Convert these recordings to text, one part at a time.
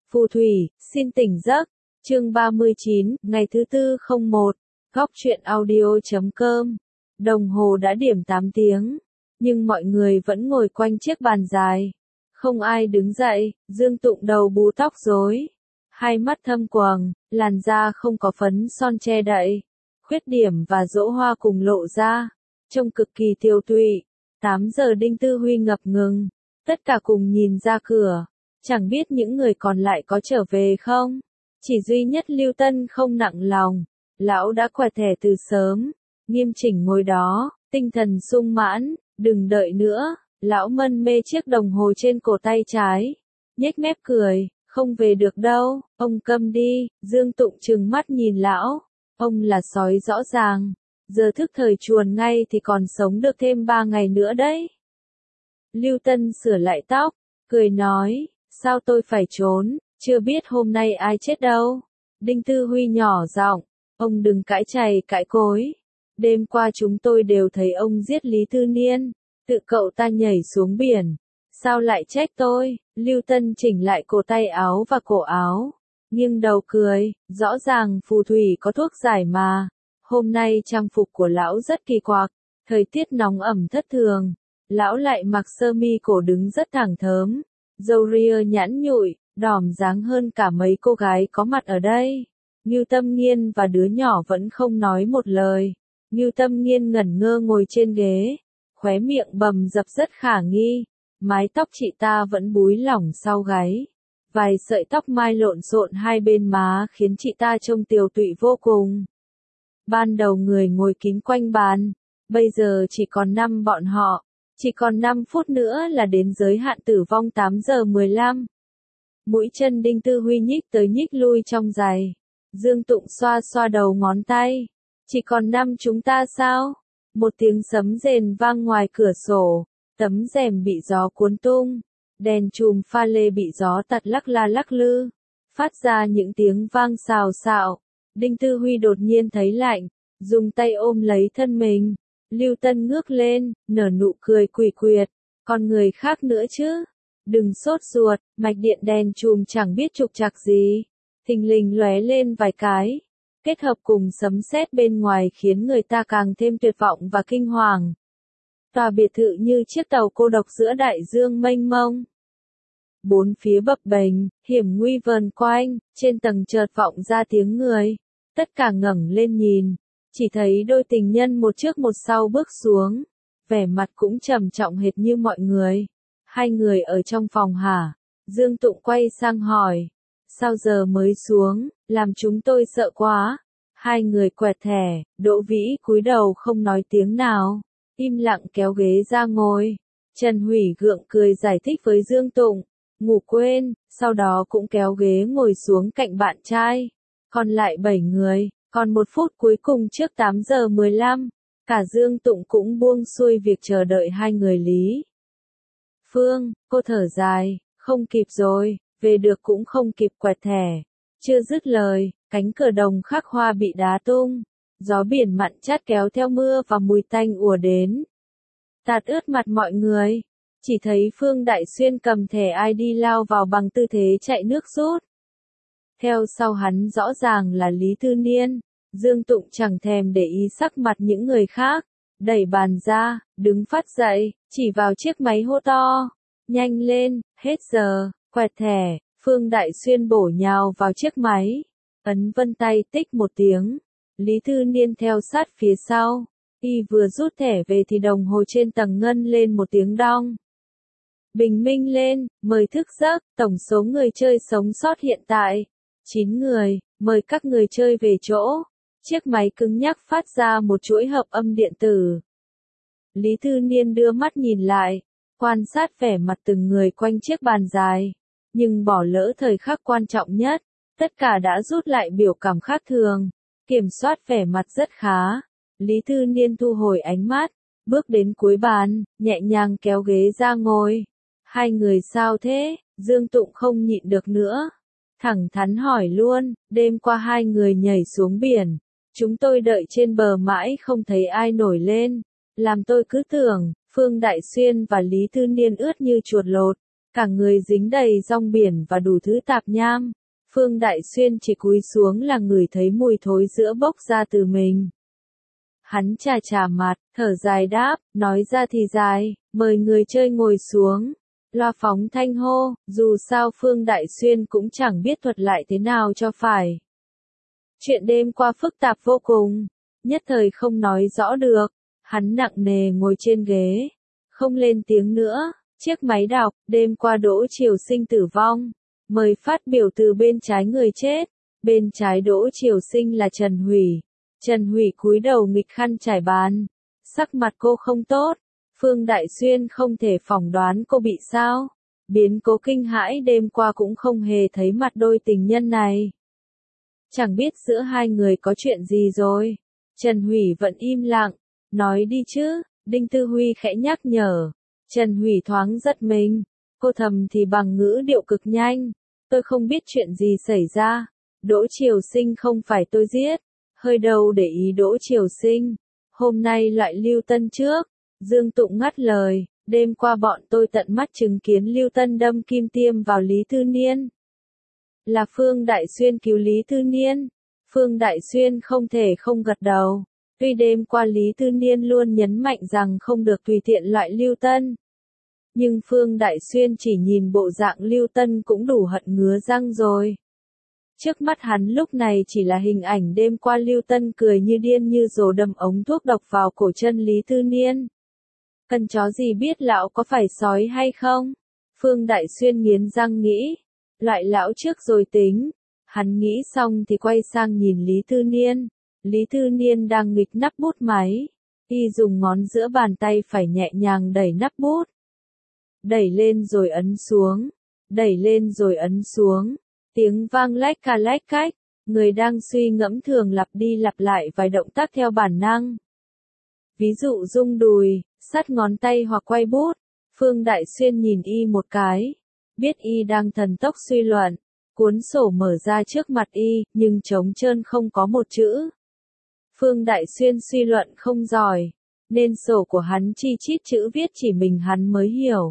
Phù thủy, xin tỉnh giấc. Chương 39, ngày thứ tư 01. Góc truyện audio.com. Đồng hồ đã điểm 8 tiếng, nhưng mọi người vẫn ngồi quanh chiếc bàn dài. Không ai đứng dậy, Dương Tụng đầu bù tóc rối, hai mắt thâm quầng, làn da không có phấn son che đậy, khuyết điểm và rỗ hoa cùng lộ ra, trông cực kỳ tiêu tụy. 8 giờ Đinh Tư Huy ngập ngừng, tất cả cùng nhìn ra cửa, chẳng biết những người còn lại có trở về không. Chỉ duy nhất Lưu Tân không nặng lòng, lão đã quẹt thẻ từ sớm, nghiêm chỉnh ngồi đó, tinh thần sung mãn, đừng đợi nữa. Lão mân mê chiếc đồng hồ trên cổ tay trái, nhếch mép cười, không về được đâu, ông câm đi. Dương Tụng trừng mắt nhìn lão, ông là sói rõ ràng, giờ thức thời chuồn ngay thì còn sống được thêm 3 ngày nữa đấy. Lưu Tân sửa lại tóc, cười nói, sao tôi phải trốn, chưa biết hôm nay ai chết đâu. Đinh Tư Huy nhỏ giọng, ông đừng cãi chày cãi cối, đêm qua chúng tôi đều thấy ông giết Lý Tư Niên. Tự cậu ta nhảy xuống biển, sao lại trách tôi? Lưu Tân chỉnh lại cổ tay áo và cổ áo, nghiêng đầu cười, rõ ràng phù thủy có thuốc giải mà. Hôm nay trang phục của lão rất kỳ quặc, thời tiết nóng ẩm thất thường, lão lại mặc sơ mi cổ đứng rất thẳng thớm, râu ria nhẵn nhụi, đỏm dáng hơn cả mấy cô gái có mặt ở đây. Ngưu Tâm Nghiên và đứa nhỏ vẫn không nói một lời. Ngưu Tâm Nghiên ngẩn ngơ ngồi trên ghế, khóe miệng bầm dập rất khả nghi, mái tóc chị ta vẫn búi lỏng sau gáy, vài sợi tóc mai lộn xộn hai bên má khiến chị ta trông tiều tụy vô cùng. Ban đầu người ngồi kín quanh bàn, bây giờ chỉ còn 5 bọn họ, chỉ còn 5 phút nữa là đến giới hạn tử vong 8 giờ 15. Mũi chân Đinh Tư Huy nhích tới nhích lui trong giày, Dương Tụng xoa xoa đầu ngón tay, chỉ còn 5 chúng ta sao? Một tiếng sấm rền vang ngoài cửa sổ, tấm rèm bị gió cuốn tung, đèn chùm pha lê bị gió tạt lắc la lắc lư, phát ra những tiếng vang xào xạo. Đinh Tư Huy đột nhiên thấy lạnh, dùng tay ôm lấy thân mình. Lưu Tân ngước lên, nở nụ cười quỷ quyệt, còn người khác nữa chứ? Đừng sốt ruột, mạch điện đèn chùm chẳng biết trục trặc gì, thình lình lóe lên vài cái, kết hợp cùng sấm sét bên ngoài khiến người ta càng thêm tuyệt vọng và kinh hoàng. Tòa biệt thự như chiếc tàu cô độc giữa đại dương mênh mông. Bốn phía bập bềnh, hiểm nguy vờn quanh, trên tầng chợt vọng ra tiếng người. Tất cả ngẩng lên nhìn, chỉ thấy đôi tình nhân một trước một sau bước xuống, vẻ mặt cũng trầm trọng hệt như mọi người. Hai người ở trong phòng hả? Dương Tụng quay sang hỏi. Sao giờ mới xuống, làm chúng tôi sợ quá. Hai người quẹt thẻ, Đỗ Vĩ cúi đầu không nói tiếng nào, im lặng kéo ghế ra ngồi. Trần Hủy gượng cười giải thích với Dương Tụng, ngủ quên, sau đó cũng kéo ghế ngồi xuống cạnh bạn trai. Còn lại 7 người, còn 1 phút cuối cùng trước 8 giờ 15, cả Dương Tụng cũng buông xuôi việc chờ đợi hai người Lý Phương. Cô thở dài, không kịp rồi, về được cũng không kịp quẹt thẻ. Chưa dứt lời, cánh cửa đồng khắc hoa bị đá tung, gió biển mặn chát kéo theo mưa và mùi tanh ùa đến, tạt ướt mặt mọi người. Chỉ thấy Phương Đại Xuyên cầm thẻ ID lao vào bằng tư thế chạy nước rút. Theo sau hắn rõ ràng là Lý Tư Niên. Dương Tụng chẳng thèm để ý sắc mặt những người khác, đẩy bàn ra, đứng phát dậy, chỉ vào chiếc máy hô to, nhanh lên, hết giờ, quẹt thẻ. Phương Đại Xuyên bổ nhào vào chiếc máy, ấn vân tay tích một tiếng. Lý Tư Niên theo sát phía sau, y vừa rút thẻ về thì đồng hồ trên tầng ngân lên một tiếng đong. Bình minh lên, mời thức giấc, tổng số người chơi sống sót hiện tại 9 người, mời các người chơi về chỗ. Chiếc máy cứng nhắc phát ra một chuỗi hợp âm điện tử. Lý Tư Niên đưa mắt nhìn lại, quan sát vẻ mặt từng người quanh chiếc bàn dài, nhưng bỏ lỡ thời khắc quan trọng nhất. Tất cả đã rút lại biểu cảm khác thường, kiểm soát vẻ mặt rất khá. Lý Tư Niên thu hồi ánh mắt, bước đến cuối bàn, nhẹ nhàng kéo ghế ra ngồi. Hai người sao thế? Dương Tụng không nhịn được nữa, thẳng thắn hỏi luôn. Đêm qua hai người nhảy xuống biển, chúng tôi đợi trên bờ mãi không thấy ai nổi lên, làm tôi cứ tưởng Phương Đại Xuyên và Lý Tư Niên ướt như chuột lột. cả người dính đầy rong biển và đủ thứ tạp nham. Phương Đại Xuyên chỉ cúi xuống là ngửi thấy mùi thối giữa bốc ra từ mình. Hắn chà chà mặt, thở dài đáp, nói ra thì dài, mời người chơi ngồi xuống. Loa phóng thanh hô, dù sao Phương Đại Xuyên cũng chẳng biết thuật lại thế nào cho phải. Chuyện đêm qua phức tạp vô cùng, nhất thời không nói rõ được. Hắn nặng nề ngồi trên ghế, không lên tiếng nữa. Chiếc máy đọc, đêm qua Đỗ Triều Sinh tử vong. Mời phát biểu từ bên trái người chết. Bên trái Đỗ Triều Sinh là Trần Hủy. Trần Hủy cúi đầu nghịch khăn trải bàn. Sắc mặt cô không tốt. Phương Đại Xuyên không thể phỏng đoán cô bị sao. Biến cố kinh hãi đêm qua cũng không hề thấy mặt đôi tình nhân này. Chẳng biết giữa hai người có chuyện gì rồi. Trần Hủy vẫn im lặng. Nói đi chứ, Đinh Tư Huy khẽ nhắc nhở. Trần Hủy thoáng giật mình. Cô thầm thì bằng ngữ điệu cực nhanh. Tôi không biết chuyện gì xảy ra. Đỗ Triều Sinh không phải tôi giết. Hơi đầu để ý Đỗ Triều Sinh. Hôm nay loại Lưu Tân trước. Dương Tụng ngắt lời. Đêm qua bọn tôi tận mắt chứng kiến Lưu Tân đâm kim tiêm vào Lý Tư Niên. Là Phương Đại Xuyên cứu Lý Tư Niên. Phương Đại Xuyên không thể không gật đầu. Tuy đêm qua Lý Tư Niên luôn nhấn mạnh rằng không được tùy tiện loại Lưu Tân. Nhưng Phương Đại Xuyên chỉ nhìn bộ dạng Lưu Tân cũng đủ hận ngứa răng rồi. Trước mắt hắn lúc này chỉ là hình ảnh đêm qua Lưu Tân cười như điên như rồ đâm ống thuốc độc vào cổ chân Lý Tư Niên. Cần chó gì biết lão có phải sói hay không? Phương Đại Xuyên nghiến răng nghĩ. Loại lão trước rồi tính. Hắn nghĩ xong thì quay sang nhìn Lý Tư Niên. Lý Tư Niên đang nghịch nắp bút máy. Y dùng ngón giữa bàn tay phải nhẹ nhàng đẩy nắp bút. Đẩy lên rồi ấn xuống. Đẩy lên rồi ấn xuống. Tiếng vang lách ca lách cách. Người đang suy ngẫm thường lặp đi lặp lại vài động tác theo bản năng. Ví dụ rung đùi, sắt ngón tay hoặc quay bút. Phương Đại Xuyên nhìn y một cái. Biết y đang thần tốc suy luận. Cuốn sổ mở ra trước mặt y, nhưng trống trơn không có một chữ. Phương Đại Xuyên suy luận không giỏi, nên sổ của hắn chi chít chữ viết chỉ mình hắn mới hiểu.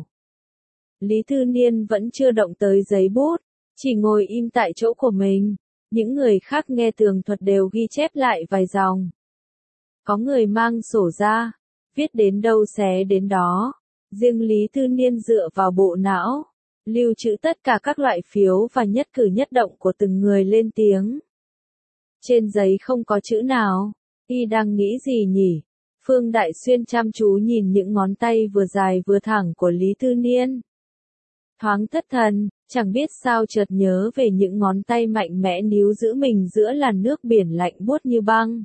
Lý Tư Niên vẫn chưa động tới giấy bút, chỉ ngồi im tại chỗ của mình. Những người khác nghe tường thuật đều ghi chép lại vài dòng. Có người mang sổ ra, viết đến đâu xé đến đó. Riêng Lý Tư Niên dựa vào bộ não, lưu trữ tất cả các loại phiếu và nhất cử nhất động của từng người lên tiếng. Trên giấy không có chữ nào. Y đang nghĩ gì nhỉ? Phương Đại Xuyên chăm chú nhìn những ngón tay vừa dài vừa thẳng của Lý Tư Niên. Thoáng thất thần, chẳng biết sao chợt nhớ về những ngón tay mạnh mẽ níu giữ mình giữa làn nước biển lạnh buốt như băng.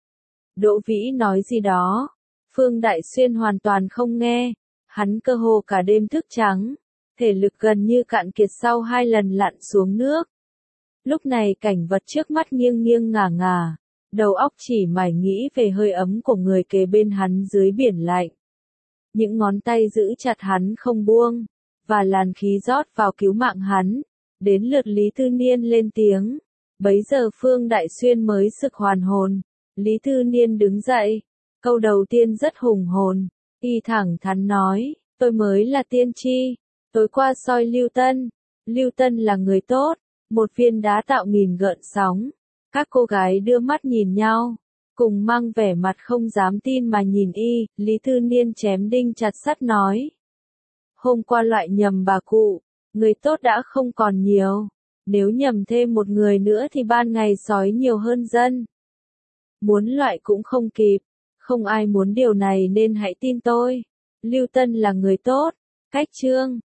Đỗ Vĩ nói gì đó. Phương Đại Xuyên hoàn toàn không nghe. Hắn cơ hồ cả đêm thức trắng. Thể lực gần như cạn kiệt sau 2 lần lặn xuống nước. Lúc này cảnh vật trước mắt nghiêng nghiêng ngả ngả. Đầu óc chỉ mải nghĩ về hơi ấm của người kế bên hắn dưới biển lạnh. Những ngón tay giữ chặt hắn không buông. Và làn khí rót vào cứu mạng hắn. Đến lượt Lý Tư Niên lên tiếng. Bấy giờ Phương Đại Xuyên mới sực hoàn hồn. Lý Tư Niên đứng dậy. Câu đầu tiên rất hùng hồn. Y thẳng thắn nói. Tôi mới là tiên tri. Tối qua soi Lưu Tân. Lưu Tân là người tốt. Một viên đá tạo nghìn gợn sóng. Các cô gái đưa mắt nhìn nhau. Cùng mang vẻ mặt không dám tin mà nhìn y. Lý Tư Niên chém đinh chặt sắt nói. Hôm qua loại nhầm bà cụ. Người tốt đã không còn nhiều. Nếu nhầm thêm một người nữa thì ban ngày sói nhiều hơn dân. Muốn loại cũng không kịp. Không ai muốn điều này nên hãy tin tôi. Lưu Tân là người tốt. Cách chương